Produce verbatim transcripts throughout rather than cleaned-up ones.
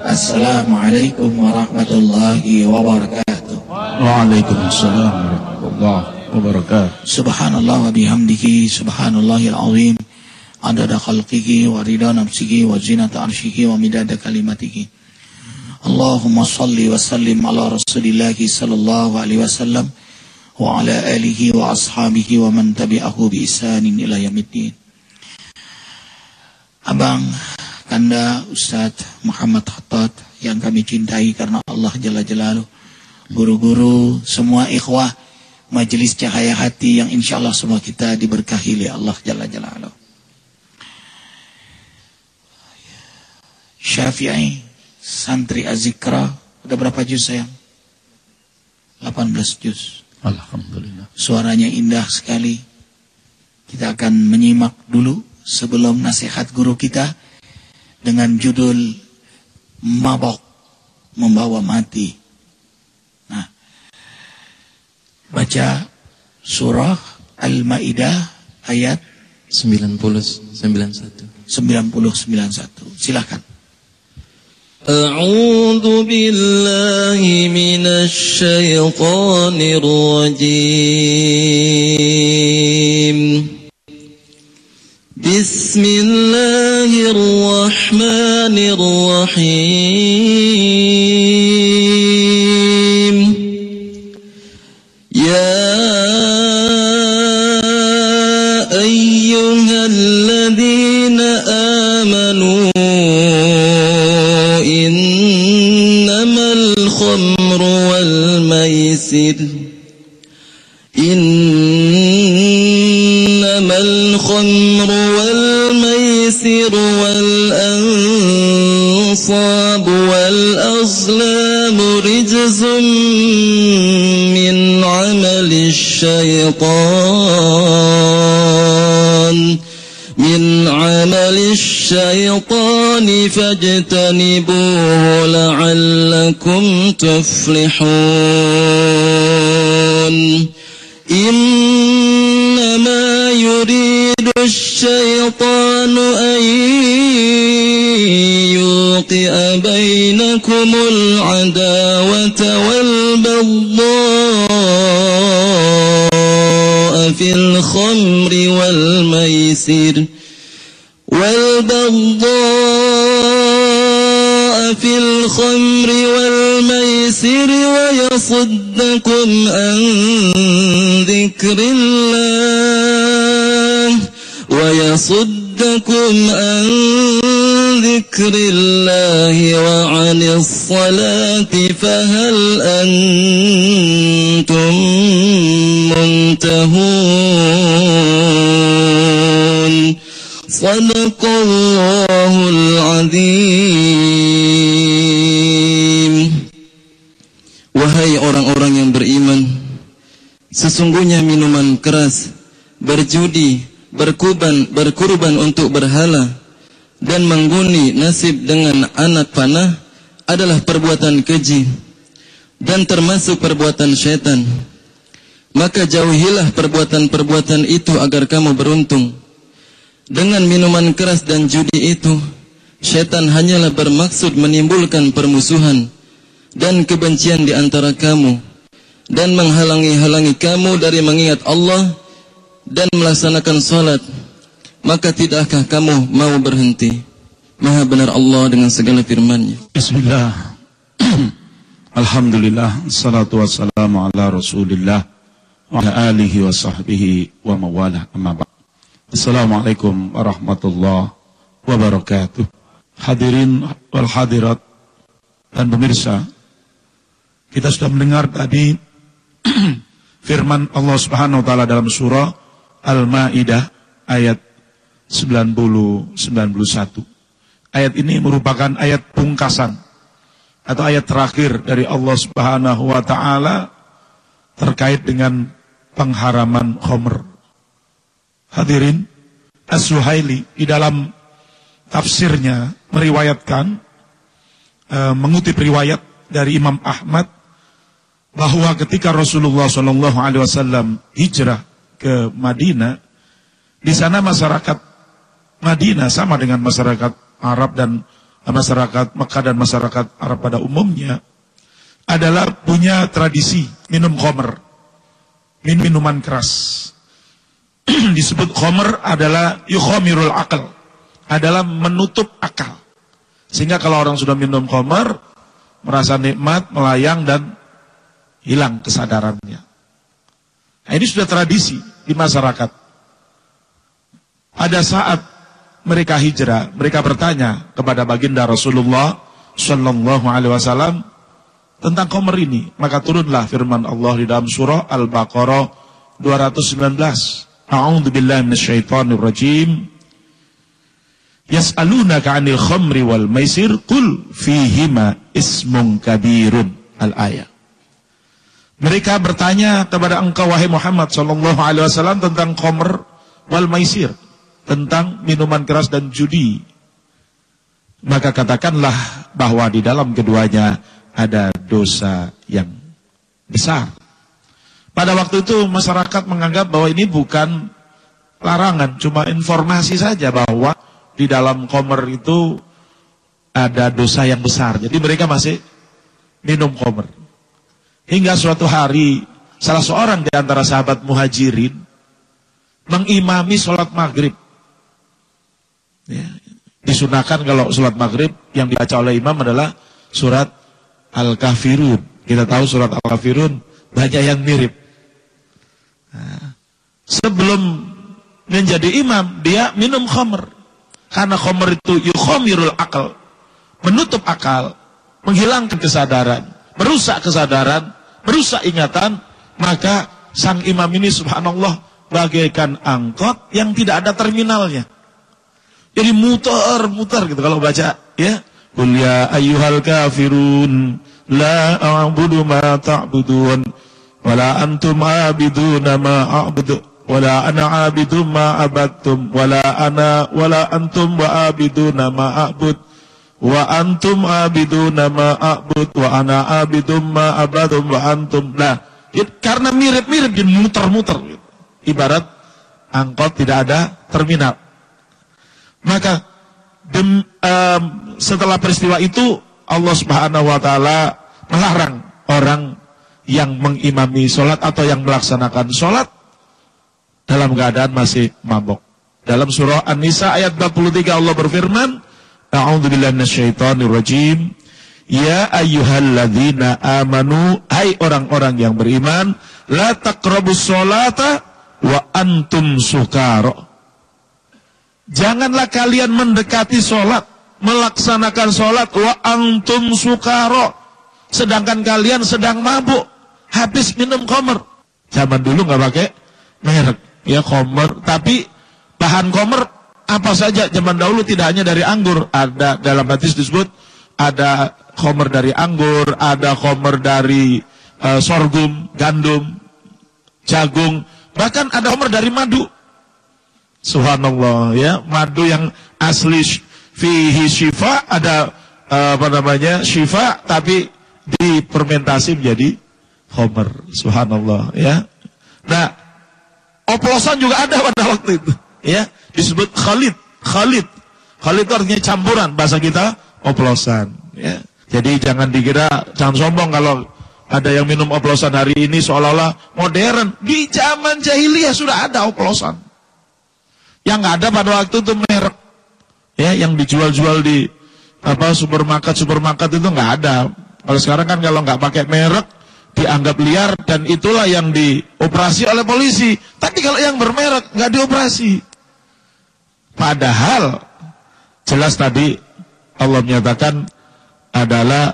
Assalamualaikum warahmatullahi wabarakatuh. Waalaikumsalam warahmatullahi wabarakatuh. Subhanallah wa bihamdihi subhanallahil azim adada khalqihi wa rida nafsihi wa zinata arshihi wa midada kalimatihi. Allahumma salli wa sallim ala rasulillahi sallallahu alaihi wasallam wa ala alihi wa ashabihi wa man tabi'ahu bi ihsanin ila yaumiddin. Abang Kanda Ustadz Muhammad Khattat yang kami cintai karena Allah Jalla Jalaluh, guru-guru, semua ikhwah majelis cahaya hati yang insya Allah semua kita diberkahi oleh Allah Jalla Jalaluh. Syafi'i santri Azikra udah berapa juz sayang? delapan belas juz. Alhamdulillah. Suaranya indah sekali. Kita akan menyimak dulu sebelum nasihat guru kita dengan judul Mabok Membawa Mati. Nah, baca surah Al-Maidah ayat sembilan puluh sembilan satu. sembilan puluh sembilan satu. Silakan. A'udzu billahi minasy syaithanir rajim. Bismillahirrahmanirrahim. Ya ayyuhalladzina amanu innamal khamru wal maisir innamal khamru والميسر والأنصاب والأزلام رجز من عمل الشيطان من عمل الشيطان فاجتنبوه لعلكم تفلحون إنما يريد الشيطان أن يوقع بينكم العداوة والبغضاء في الخمر والميسر والبغضاء في الخمر والميسر ويصدكم عن ذكر الله ويصدكم عن ذكر الله وعن الصلاة فهل أنتم منتهون صدق الله العظيم. Wahai orang-orang yang beriman, sesungguhnya minuman keras, berjudi, berkuban, berkurban untuk berhala, dan mengguni nasib dengan anak panah adalah perbuatan keji dan termasuk perbuatan syaitan. Maka jauhilah perbuatan-perbuatan itu agar kamu beruntung. Dengan minuman keras dan judi itu, syaitan hanyalah bermaksud menimbulkan permusuhan dan kebencian di antara kamu dan menghalangi-halangi kamu dari mengingat Allah dan melaksanakan salat. Maka tidakkah kamu mau berhenti? Maha benar Allah dengan segala firman-Nya. Bismillah. Alhamdulillah, salatu wassalamu ala Rasulillah wa ala alihi wa sahbihi wa mawalah, amma ba'd. Assalamualaikum warahmatullahi wabarakatuh. Hadirin wal hadirat dan pemirsa, kita sudah mendengar tadi firman Allah Subhanahu wa taala dalam surah Al-Maidah ayat sembilan puluh sembilan puluh satu. Ayat ini merupakan ayat pungkasan atau ayat terakhir dari Allah Subhanahu wa taala terkait dengan pengharaman khamr. Hadirin, As-Suhaili di dalam tafsirnya meriwayatkan e, mengutip riwayat dari Imam Ahmad bahwa ketika Rasulullah shallallahu alaihi wasallam hijrah ke Madinah, di sana masyarakat Madinah sama dengan masyarakat Arab dan masyarakat Mekah dan masyarakat Arab pada umumnya adalah punya tradisi minum khamr, minum minuman keras. Disebut khamr adalah yukhamirul akal, adalah menutup akal. Sehingga kalau orang sudah minum khamr, merasa nikmat, melayang dan hilang kesadarannya. Nah, ini sudah tradisi di masyarakat. Pada saat mereka hijrah, mereka bertanya kepada baginda Rasulullah Sallallahu Alaihi Wasallam tentang khamr ini. Maka turunlah firman Allah di dalam surah Al-Baqarah dua ratus sembilan belas. A'udzu billahi minasyaitonir rajim. Yas'alunaka 'anil khamri wal maisir qul fihima ismun kabirun. Al-ayat. Mereka bertanya kepada engkau wahai Muhammad sallallahu alaihi wasallam tentang khamr wal maisir, tentang minuman keras dan judi. Maka katakanlah bahwa di dalam keduanya ada dosa yang besar. Pada waktu itu masyarakat menganggap bahwa ini bukan larangan, cuma informasi saja bahwa di dalam khamr itu ada dosa yang besar. Jadi mereka masih minum khamr. Hingga suatu hari salah seorang di antara sahabat muhajirin mengimami sholat maghrib. Ya, disunahkan kalau sholat maghrib yang dibaca oleh imam adalah surat Al-Kafirun. Kita tahu surat Al-Kafirun banyak yang mirip. Nah, sebelum menjadi imam dia minum khamr, karena khamr itu yukhamirul akal, menutup akal, menghilangkan kesadaran, merusak kesadaran, merusak ingatan. Maka sang imam ini subhanallah bagaikan angkot yang tidak ada terminalnya. Jadi muter-muter gitu kalau baca ya. Qul ya ayyuhal kafirun la a'budu ma ta'budun wala antum abiduna ma a'budu wala ana abidum ma abadtum wala ana wala antum wa abiduna ma a'bud wa antum abiduna ma a'bud wa ana abidum ma abadum wa antum. Nah, karena mirip-mirip jadi muter-muter gitu. Ibarat angkot tidak ada terminal. Maka dem, um, setelah peristiwa itu Allah Subhanahu wa taala melarang orang yang mengimami sholat atau yang melaksanakan sholat dalam keadaan masih mabok. Dalam surah An-Nisa ayat empat puluh tiga Allah berfirman, A'udzu billahi minasyaitonir rajim. Ya ayyuhalladzina amanu, hai orang-orang yang beriman, la taqrabus sholata wa antum sukara. Janganlah kalian mendekati sholat, melaksanakan sholat wa antum sukara, sedangkan kalian sedang mabuk, habis minum khamr. Zaman dulu nggak pakai merek ya khamr, tapi bahan khamr apa saja zaman dahulu, tidak hanya dari anggur. Ada dalam hadis disebut ada khamr dari anggur, ada khamr dari uh, sorghum, gandum, jagung, bahkan ada khamr dari madu. Subhanallah ya, madu yang asli fihi syifa, ada uh, apa namanya syifa, tapi difermentasi menjadi khamr. Subhanallah ya. Nah, oplosan juga ada pada waktu itu ya, disebut khalid. Khalid Khalid itu artinya campuran, bahasa kita oplosan ya. Jadi jangan dikira, jangan sombong kalau ada yang minum oplosan hari ini seolah-olah modern. Di zaman jahiliyah sudah ada oplosan. Yang nggak ada pada waktu itu merek ya, yang dijual-jual di apa supermarket supermarket itu nggak ada. Kalau sekarang kan kalau nggak pakai merek dianggap liar, dan itulah yang dioperasi oleh polisi. Tapi kalau yang bermerek nggak dioperasi. Padahal jelas tadi Allah menyatakan adalah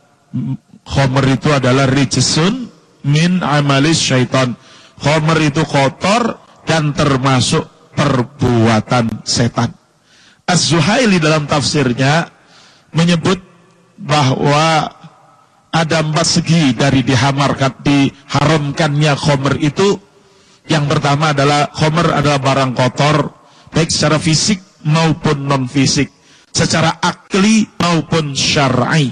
khamr itu adalah rijsun min amalis syaitan. Khamr itu kotor dan termasuk perbuatan setan. Az-Zuhaili dalam tafsirnya menyebut bahwa ada empat segi dari dihamarkan, diharamkannya khamr itu. Yang pertama adalah khamr adalah barang kotor, baik secara fisik maupun non fisik, secara akli maupun syar'i.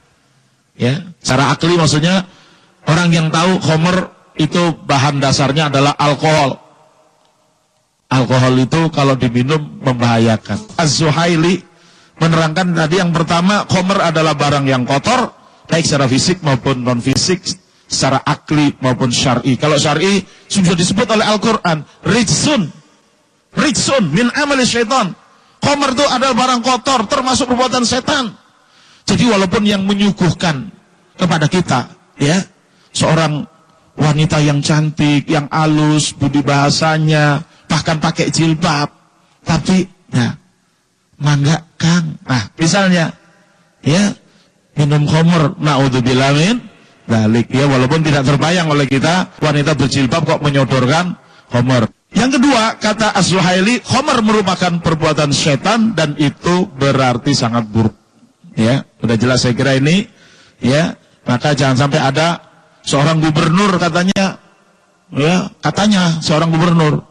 Ya, secara akli maksudnya orang yang tahu khamr itu bahan dasarnya adalah alkohol. Alkohol itu kalau diminum membahayakan. Az-Zuhaili menerangkan tadi yang pertama, khamr adalah barang yang kotor, baik secara fisik maupun non fisik, secara akli maupun syar'i. Kalau syar'i sudah disebut oleh Al-Quran, rijsun, rijsun min amali syaitan. Khamr itu adalah barang kotor, termasuk perbuatan setan. Jadi walaupun yang menyuguhkan kepada kita, ya, seorang wanita yang cantik, yang halus, budi bahasanya, bahkan pakai jilbab, tapi, ya, mangga Kang. Nah, misalnya, ya, minum khamr, na'udzubillah min dzalik, ya, walaupun tidak terbayang oleh kita wanita berjilbab kok menyodorkan khamr. Yang kedua, kata Az-Zuhaili, khamr merupakan perbuatan setan dan itu berarti sangat buruk. Ya, udah jelas saya kira ini, ya, maka jangan sampai ada seorang gubernur katanya, ya, katanya seorang gubernur,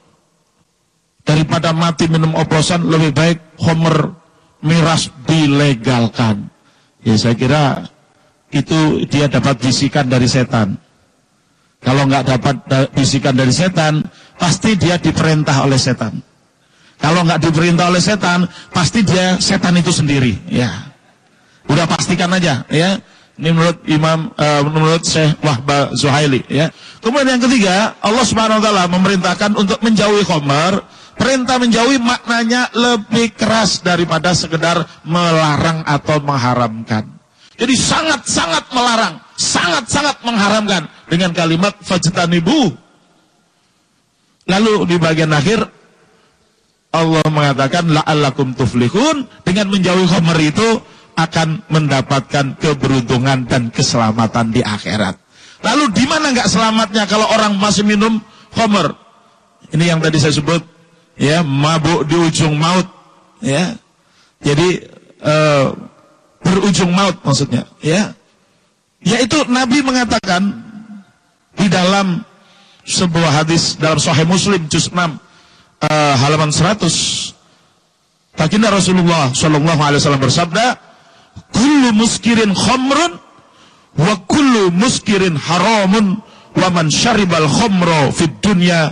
daripada mati minum oplosan lebih baik khamr miras dilegalkan. Ya, saya kira itu dia dapat bisikan dari setan. Kalau nggak dapat bisikan dari setan, pasti dia diperintah oleh setan. Kalau nggak diperintah oleh setan, pasti dia setan itu sendiri. Ya, udah pastikan aja. Ya, ini menurut Imam, uh, menurut Syekh Wahbah Zuhaili. Ya. Kemudian yang ketiga, Allah Subhanahu Wa Taala memerintahkan untuk menjauhi khamr. Perintah menjauhi maknanya lebih keras daripada sekedar melarang atau mengharamkan. Jadi sangat-sangat melarang, sangat-sangat mengharamkan dengan kalimat fajtanibu. Lalu di bagian akhir Allah mengatakan la'allakum tuflihun, dengan menjauhi khamr itu akan mendapatkan keberuntungan dan keselamatan di akhirat. Lalu di mana enggak selamatnya kalau orang masih minum khamr? Ini yang tadi saya sebut, ya, mabuk di ujung maut, ya. Jadi uh, berujung maut maksudnya, ya. Yaitu Nabi mengatakan di dalam sebuah hadis dalam Sahih Muslim juz enam uh, halaman seratus, baginda Rasulullah sallallahu alaihi wasallam bersabda, kullu muskirin khamrun wa kullu muskirin haramun wa man syaribal khamra fid dunya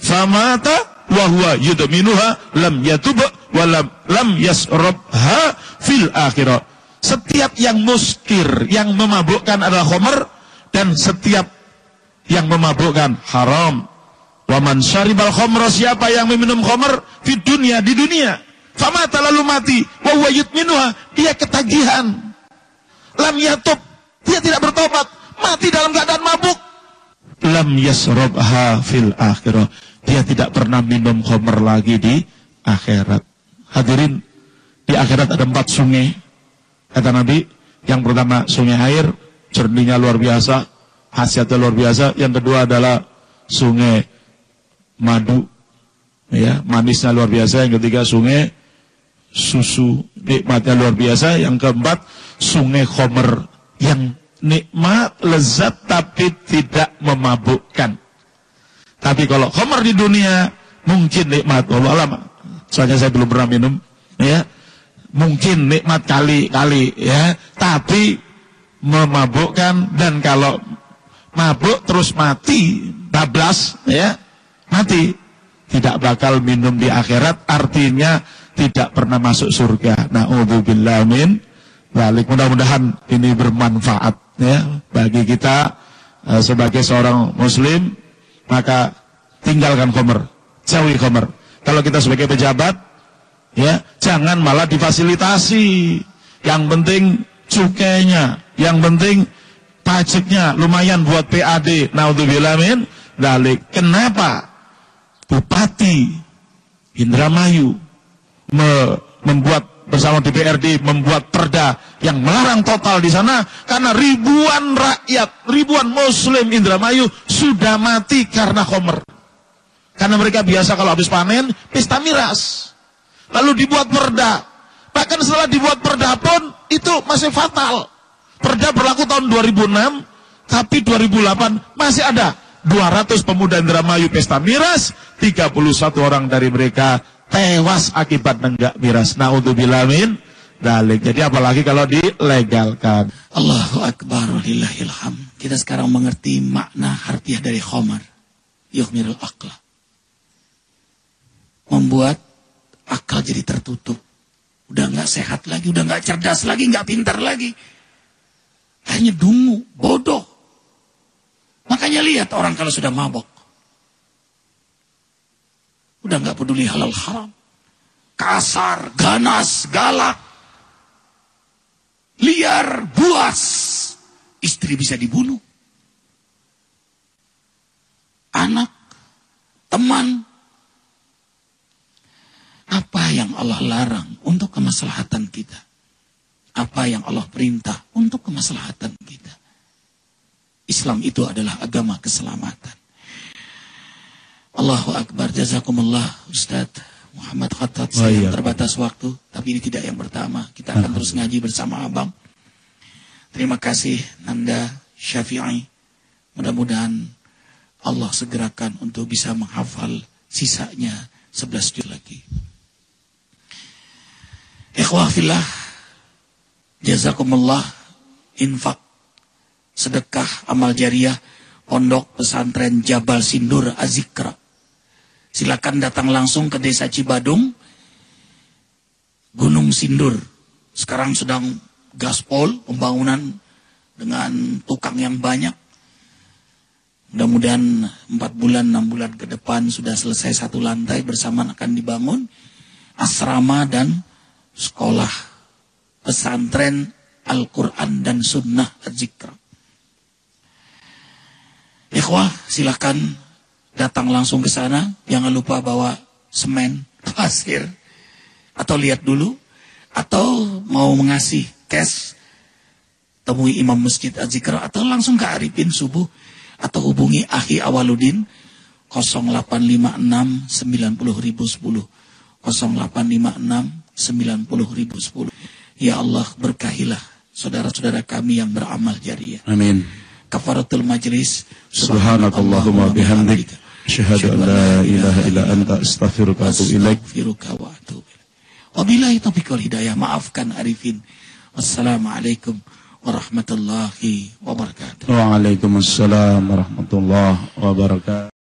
famata wa huwa yudminuha lam yatub wa lam, lam yasrabha fil akhirah. Setiap yang muskir, yang memabukkan adalah khamr, dan setiap yang memabukkan haram. Wa man syaribal khamra, siapa yang meminum khamr fid dunya, di dunia, famata lalu mati, wa huwa yudminuha, dia ketagihan, lam yatub, dia tidak bertobat, mati dalam keadaan mabuk, lam yasrabha fil akhirah, dia tidak pernah minum khamr lagi di akhirat. Hadirin, di akhirat ada empat sungai, kata Nabi. Yang pertama sungai air, jernihnya luar biasa, khasiatnya luar biasa. Yang kedua adalah sungai madu, ya, manisnya luar biasa. Yang ketiga sungai susu, nikmatnya luar biasa. Yang keempat sungai khamr, yang nikmat, lezat, tapi tidak memabukkan. Tapi kalau khamr di dunia mungkin nikmat, wallahu alam, soalnya saya belum pernah minum, ya, mungkin nikmat kali-kali, ya, tapi memabukkan. Dan kalau mabuk terus mati, bablas, ya, mati, tidak bakal minum di akhirat, artinya tidak pernah masuk surga. Na'udzubillah min dzalik. Mudah-mudahan ini bermanfaat, ya, bagi kita uh, sebagai seorang muslim. Maka tinggalkan khamr, jauhi khamr. Kalau kita sebagai pejabat, ya, jangan malah difasilitasi. Yang penting cukainya, yang penting pajaknya lumayan buat P A D. Naudzubillah min dzalik. Kenapa Bupati Indramayu me membuat bersama D P R D membuat perda yang melarang total di sana? Karena ribuan rakyat, ribuan muslim Indramayu sudah mati karena khamr. Karena mereka biasa kalau habis panen pesta miras. Lalu dibuat perda. Bahkan setelah dibuat perda pun itu masih fatal. Perda berlaku tahun dua ribu enam, tapi dua ribu delapan masih ada dua ratus pemuda Indramayu pesta miras, tiga puluh satu orang dari mereka tewas akibat nenggak miras. Na'udzubillah min dzalik. Jadi apalagi kalau dilegalkan. Allahu akbar, walillahil hamd. Kita sekarang mengerti makna harfiah dari khamr. Yukhmirul aqla, membuat akal jadi tertutup. Udah nggak sehat lagi, udah nggak cerdas lagi, nggak pintar lagi. Hanya dungu, bodoh. Makanya lihat orang kalau sudah mabok. Udah nggak peduli halal haram. Kasar, ganas, galak. Liar, buas. Istri bisa dibunuh. Anak, teman. Apa yang Allah larang untuk kemaslahatan kita? Apa yang Allah perintah untuk kemaslahatan kita? Islam itu adalah agama keselamatan. Allahu Akbar, jazakumullah Ustaz Muhammad Khattab. Saya terbatas waktu, tapi ini tidak yang pertama. Kita akan terus ngaji bersama Abang. Terima kasih Nanda Syafi'i. Mudah-mudahan Allah segerakan untuk bisa menghafal sisanya sebelas juz lagi. Ikhwah fillah, jazakumullah, infak, sedekah, amal jariah, pondok pesantren Jabal Sindur Azikra. Silakan datang langsung ke Desa Cibadung, Gunung Sindur. Sekarang sedang gaspol pembangunan dengan tukang yang banyak. Mudah-mudahan empat bulan, enam bulan ke depan sudah selesai satu lantai bersamaan akan dibangun asrama dan sekolah pesantren Al-Quran dan Sunnah Az-Zikra. Ikhwah, silakan datang langsung ke sana. Jangan lupa bawa semen, pasir, atau lihat dulu, atau mau mengasih cash, temui imam masjid Az-Zikra, atau langsung ke Arifin subuh, atau hubungi Akhi Awaludin nol delapan lima enam sembilan nol nol satu nol nol delapan lima enam sembilan nol sepuluh. Ya Allah, berkahilah saudara-saudara kami yang beramal jariah. Amin. Kafaratul majlis. Subhanakallahumma bihamdik, asyhadu an la ilaha illa anta, astaghfiruka wa atubu ilaik. Wabillahi taufiq wal hidayah. Maafkan Arifin. Wassalamualaikum warahmatullahi wabarakatuh. Waalaikumsalam warahmatullahi wabarakatuh.